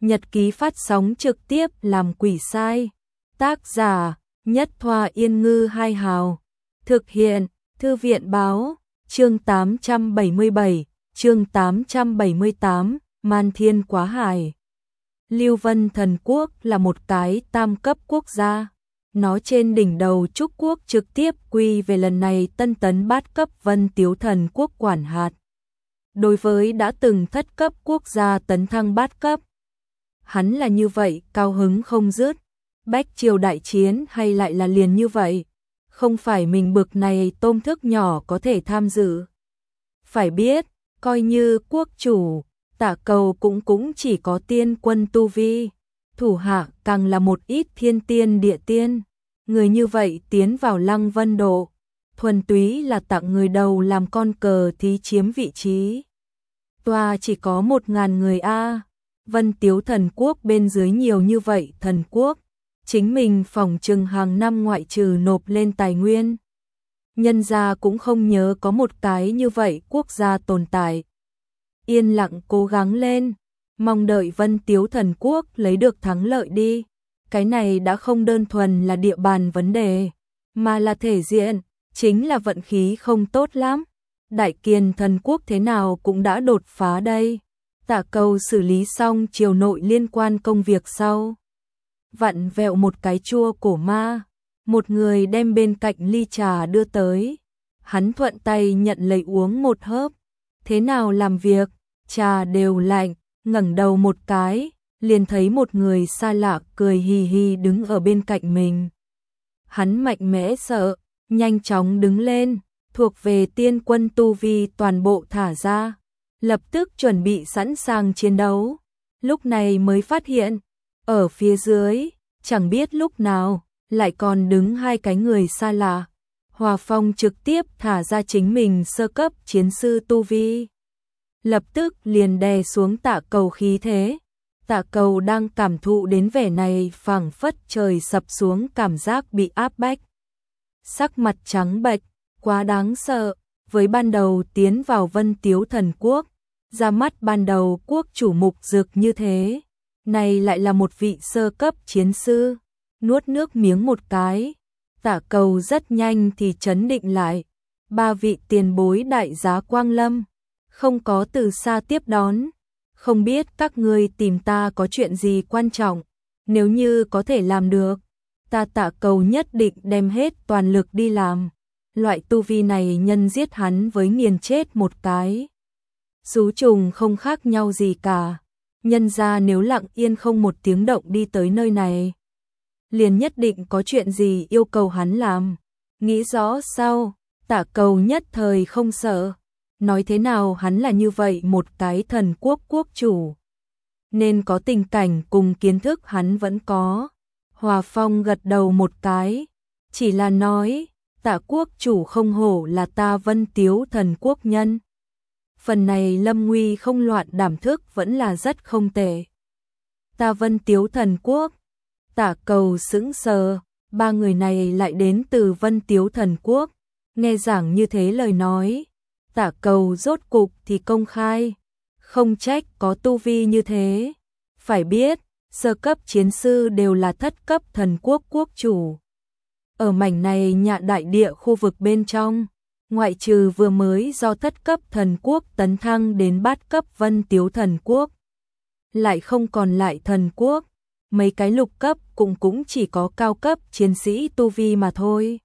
Nhật ký phát sóng trực tiếp làm quỷ sai. Tác giả: Nhất Thoa Yên Ngư Hai Hào. Thực hiện: Thư viện Báo. Chương 877, chương 878, Man Thiên Quá Hải. Lưu Vân Thần Quốc là một cái tam cấp quốc gia. Nó trên đỉnh đầu Trúc Quốc trực tiếp quy về lần này tân tấn bát cấp Vân Tiếu Thần Quốc quản hạt. Đối với đã từng thất cấp quốc gia tấn thăng bát cấp, hắn là như vậy, cao hứng không dứt. Bách triều đại chiến hay lại là liền như vậy, không phải mình bực này tôm thức nhỏ có thể tham dự. Phải biết, coi như quốc chủ, Tạ Cầu cũng chỉ có tiên quân tu vi, thủ hạ càng là một ít thiên tiên địa tiên. Người như vậy tiến vào Lăng Vân Độ, thuần túy là tặng người đầu làm con cờ thí chiếm vị trí. Tòa chỉ có 1000 người a. Vân Tiếu Thần Quốc bên dưới nhiều như vậy thần quốc, chính mình phỏng chừng hàng năm ngoại trừ nộp lên tài nguyên, nhân gia cũng không nhớ có một cái như vậy quốc gia tồn tại. Yên lặng cố gắng lên, mong đợi Vân Tiếu Thần Quốc lấy được thắng lợi đi. Cái này đã không đơn thuần là địa bàn vấn đề, mà là thể diện, chính là vận khí không tốt lắm. Đại Kiền Thần Quốc thế nào cũng đã đột phá đây. Tạ Cầu xử lý xong triều nội liên quan công việc sau, vặn vẹo một cái chua cổ ma, một người đem bên cạnh ly trà đưa tới. Hắn thuận tay nhận lấy uống một hớp. Thế nào làm việc? Trà đều lạnh. Ngẩng đầu một cái, liền thấy một người xa lạ cười hì hì đứng ở bên cạnh mình. Hắn mạnh mẽ sợ, nhanh chóng đứng lên, thuộc về tiên quân tu vi toàn bộ thả ra, lập tức chuẩn bị sẵn sàng chiến đấu. Lúc này mới phát hiện, ở phía dưới, chẳng biết lúc nào, lại còn đứng hai cái người xa lạ. Hòa Phong trực tiếp thả ra chính mình sơ cấp chiến sư tu vi, lập tức liền đè xuống Tạ Cầu khí thế. Tạ Cầu đang cảm thụ đến vẻ này phảng phất trời sập xuống cảm giác bị áp bách. Sắc mặt trắng bệch, quá đáng sợ, với ban đầu tiến vào Vân Tiếu Thần Quốc, ra mắt ban đầu quốc chủ Mục Dực như thế, này lại là một vị sơ cấp chiến sư. Nuốt nước miếng một cái, Tạ Cầu rất nhanh thì trấn định lại. Ba vị tiền bối đại giá quang lâm, không có từ xa tiếp đón. Không biết các ngươi tìm ta có chuyện gì quan trọng, nếu như có thể làm được, ta Tạ Cầu nhất định đem hết toàn lực đi làm. Loại tu vi này nhân giết hắn với nghiền chết một cái xú trùng không khác nhau gì cả. Nhân ra nếu lặng yên không một tiếng động đi tới nơi này, liền nhất định có chuyện gì yêu cầu hắn làm. Nghĩ rõ sau, Tạ Cầu nhất thời không sợ. Nói thế nào hắn là như vậy một cái thần quốc quốc chủ, nên có tình cảnh cùng kiến thức hắn vẫn có. Hòa Phong gật đầu một cái, chỉ là nói, Tạ quốc chủ không hổ là ta Vân Tiếu Thần Quốc nhân. Phần này lâm nguy không loạn đảm thức vẫn là rất không tệ. Ta Vân Tiếu Thần Quốc. Tạ Cầu sững sờ, ba người này lại đến từ Vân Tiếu Thần Quốc. Nghe giảng như thế lời nói, Tạ Cầu rốt cục thì công khai, không trách có tu vi như thế. Phải biết, sơ cấp chiến sư đều là thất cấp thần quốc quốc chủ. Ở mảnh này Nhạ đại địa khu vực bên trong, ngoại trừ vừa mới do thất cấp thần quốc tấn thăng đến bát cấp Vân Tiếu Thần Quốc, lại không còn lại thần quốc. Mấy cái lục cấp cũng chỉ có cao cấp chiến sĩ tu vi mà thôi.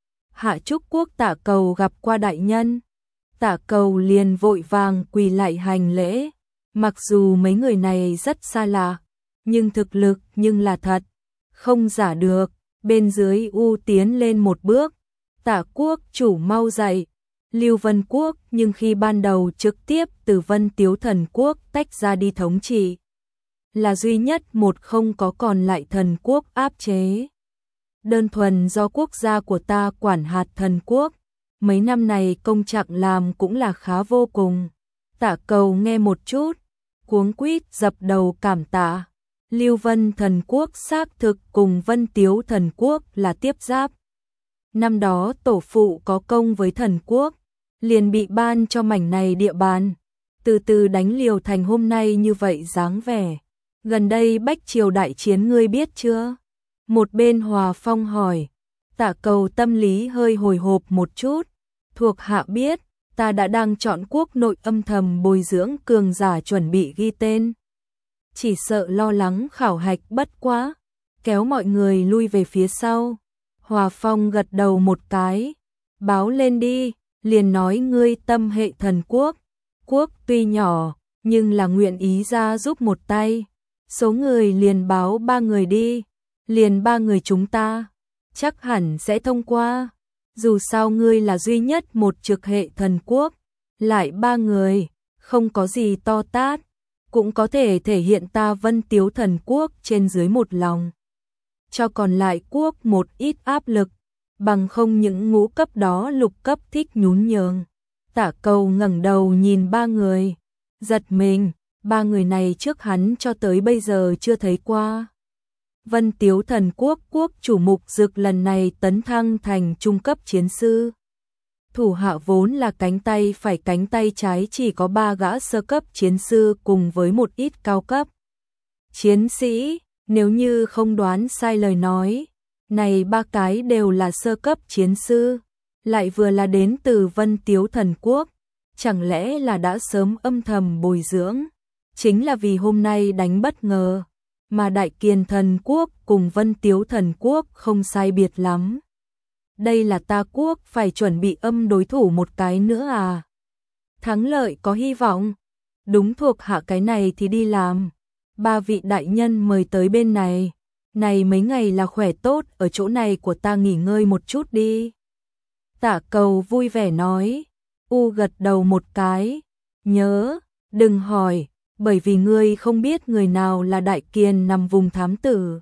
Hạ Trúc Quốc Tạ Cầu gặp qua đại nhân, Tạ Cầu liền vội vàng quỳ lại hành lễ. Mặc dù mấy người này rất xa lạ, nhưng thực lực nhưng là thật, không giả được. Bên dưới u tiến lên một bước, Tạ quốc chủ mau dậy. Lưu Vân Quốc nhưng khi ban đầu trực tiếp từ Vân Tiếu Thần Quốc tách ra đi thống trị, là duy nhất một không có còn lại thần quốc áp chế. Đơn thuần do quốc gia của ta quản hạt thần quốc, mấy năm này công trạng làm cũng là khá vô cùng. Tạ Cầu nghe một chút, cuống quýt dập đầu cảm tạ. Lưu Vân Thần Quốc xác thực cùng Vân Tiếu Thần Quốc là tiếp giáp. Năm đó tổ phụ có công với thần quốc, liền bị ban cho mảnh này địa bàn, từ từ đánh liều thành hôm nay như vậy dáng vẻ. Gần đây Bách Triều đại chiến ngươi biết chưa? Một bên Hòa Phong hỏi. Tạ Cầu tâm lý hơi hồi hộp một chút. Thuộc hạ biết, ta đã đang chọn quốc nội âm thầm bồi dưỡng cường giả chuẩn bị ghi tên. Chỉ sợ lo lắng khảo hạch bất quá, kéo mọi người lui về phía sau. Hòa Phong gật đầu một cái, báo lên đi, liền nói ngươi tâm hệ thần quốc. Quốc tuy nhỏ, nhưng là nguyện ý ra giúp một tay. Số người liền báo 3 người đi, liền 3 người chúng ta, chắc hẳn sẽ thông qua. Dù sao ngươi là duy nhất một trực hệ thần quốc, lại 3 người, không có gì to tát, cũng có thể thể hiện ta Vân Tiếu thần quốc trên dưới một lòng. Cho còn lại quốc một ít áp lực, bằng không những ngũ cấp đó lục cấp thích nhún nhường. Tạ Cầu ngẩng đầu nhìn 3 người, giật mình, 3 người này trước hắn cho tới bây giờ chưa thấy qua. Vân Tiếu thần quốc quốc chủ Mục Dực lần này tấn thăng thành trung cấp chiến sư. Thủ hạ vốn là cánh tay phải cánh tay trái chỉ có 3 gã sơ cấp chiến sư cùng với một ít cao cấp chiến sĩ, nếu như không đoán sai lời nói, này 3 cái đều là sơ cấp chiến sư, lại vừa là đến từ Vân Tiếu thần quốc, chẳng lẽ là đã sớm âm thầm bồi dưỡng, chính là vì hôm nay đánh bất ngờ, mà Đại Kiền thần quốc cùng Vân Tiếu thần quốc không sai biệt lắm. Đây là ta quốc phải chuẩn bị âm đối thủ một cái nữa à? Thắng lợi có hy vọng. Đúng thuộc hạ cái này thì đi làm. 3 vị đại nhân mời tới bên này. Này mấy ngày là khỏe tốt, ở chỗ này của ta nghỉ ngơi một chút đi. Tạ Cầu vui vẻ nói. Gật đầu một cái. Nhớ, đừng hỏi, bởi vì ngươi không biết người nào là Đại Kiền nằm vùng thám tử.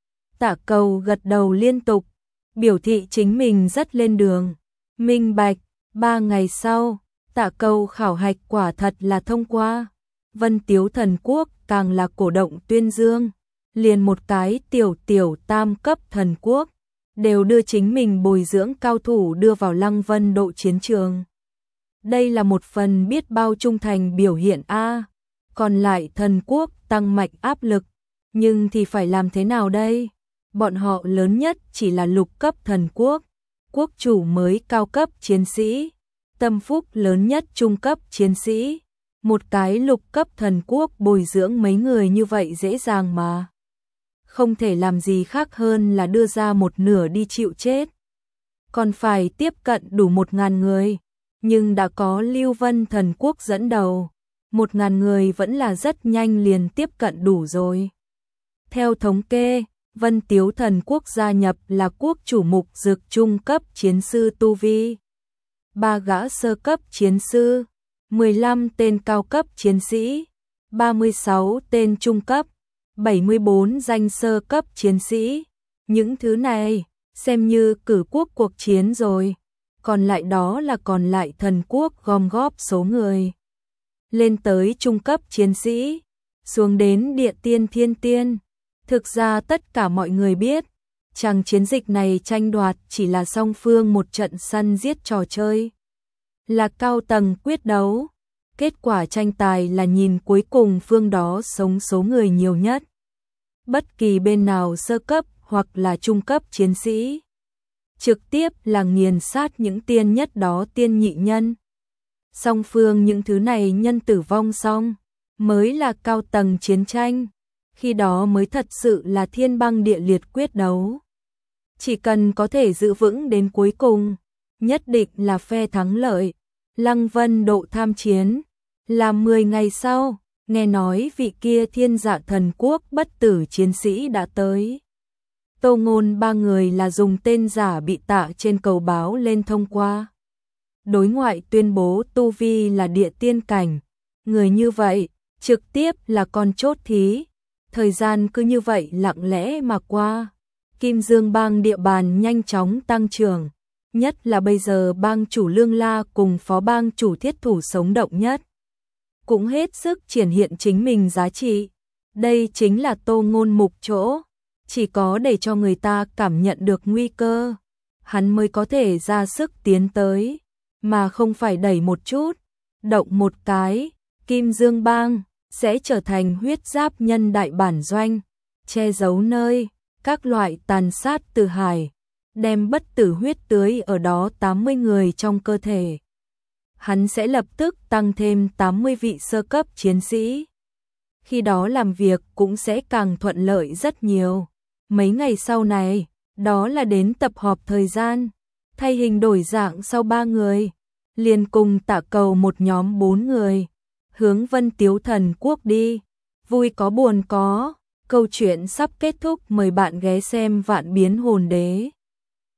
Tạ Cầu gật đầu liên tục, biểu thị chính mình rất lên đường. Minh bạch, 3 ngày sau, Tạ Cầu khảo hạch quả thật là thông qua. Vân Tiếu thần quốc càng là cổ động tuyên dương, liền một cái tiểu tam cấp thần quốc, đều đưa chính mình bồi dưỡng cao thủ đưa vào Lăng Vân độ chiến trường. Đây là một phần biết bao trung thành biểu hiện a. Còn lại thần quốc tăng mạnh áp lực, nhưng thì phải làm thế nào đây? Bọn họ lớn nhất chỉ là lục cấp thần quốc, quốc chủ mới cao cấp chiến sĩ, tâm phúc lớn nhất trung cấp chiến sĩ. Một cái lục cấp thần quốc bồi dưỡng mấy người như vậy dễ dàng mà. Không thể làm gì khác hơn là đưa ra một nửa đi chịu chết. Còn phải tiếp cận đủ 1.000 người, nhưng đã có Lưu Vân thần quốc dẫn đầu. 1.000 người vẫn là rất nhanh liền tiếp cận đủ rồi. Theo thống kê, Vân Tiếu thần quốc gia nhập là quốc chủ Mục Dực trung cấp chiến sư tu vi, 3 gã sơ cấp chiến sư, 15 tên cao cấp chiến sĩ, 36 tên trung cấp, 74 danh sơ cấp chiến sĩ. Những thứ này xem như cử quốc cuộc chiến rồi, còn lại đó là còn lại thần quốc gom góp số người. Lên tới trung cấp chiến sĩ, xuống đến địa tiên thiên tiên. Thực ra tất cả mọi người biết, chàng chiến dịch này tranh đoạt chỉ là song phương một trận săn giết trò chơi. Là cao tầng quyết đấu, kết quả tranh tài là nhìn cuối cùng phương đó sống số người nhiều nhất. Bất kỳ bên nào sơ cấp hoặc là trung cấp chiến sĩ, trực tiếp là nghiền sát những tiên nhất đó tiên nhị nhân. Song phương những thứ này nhân tử vong xong, mới là cao tầng chiến tranh. Khi đó mới thật sự là thiên băng địa liệt quyết đấu. Chỉ cần có thể giữ vững đến cuối cùng, nhất định là phe thắng lợi. Lăng Vân độ tham chiến, là 10 ngày sau, nghe nói vị kia Thiên Dạ thần quốc bất tử chiến sĩ đã tới. Tô Ngôn 3 người là dùng tên giả bị Tạ trên cầu báo lên thông qua. Đối ngoại tuyên bố tu vi là địa tiên cảnh, người như vậy, trực tiếp là con chốt thí. Thời gian cứ như vậy lặng lẽ mà qua. Kim Dương bang địa bàn nhanh chóng tăng trưởng, nhất là bây giờ bang chủ Lương La cùng phó bang chủ Thiết Thủ sống động nhất, cũng hết sức triển hiện chính mình giá trị. Đây chính là Tô Ngôn mục chỗ, chỉ có để cho người ta cảm nhận được nguy cơ, hắn mới có thể ra sức tiến tới, mà không phải đẩy một chút, động một cái. Kim Dương bang sẽ trở thành huyết giáp nhân đại bản doanh, che giấu nơi các loại tàn sát từ hải, đem bất tử huyết tưới ở đó 80 người trong cơ thể. Hắn sẽ lập tức tăng thêm 80 vị sơ cấp chiến sĩ. Khi đó làm việc cũng sẽ càng thuận lợi rất nhiều. Mấy ngày sau này, đó là đến tập họp thời gian, thay hình đổi dạng sau 3 người, liền cùng Tạ Cầu một nhóm 4 người, hướng Vân Tiếu Thần Quốc đi. Vui có buồn có, câu chuyện sắp kết thúc, mời bạn ghé xem Vạn Biến Hồn Đế.